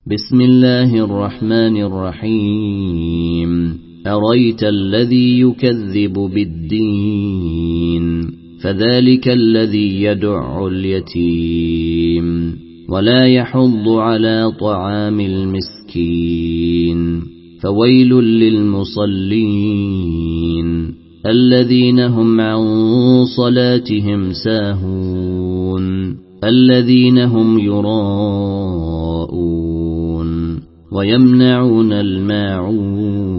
بسم الله الرحمن الرحيم أريت الذي يكذب بالدين فذلك الذي يدع اليتيم ولا يحض على طعام المسكين فويل للمصلين الذين هم عن صلاتهم ساهون الذين هم يراءون ويمنعون الماعون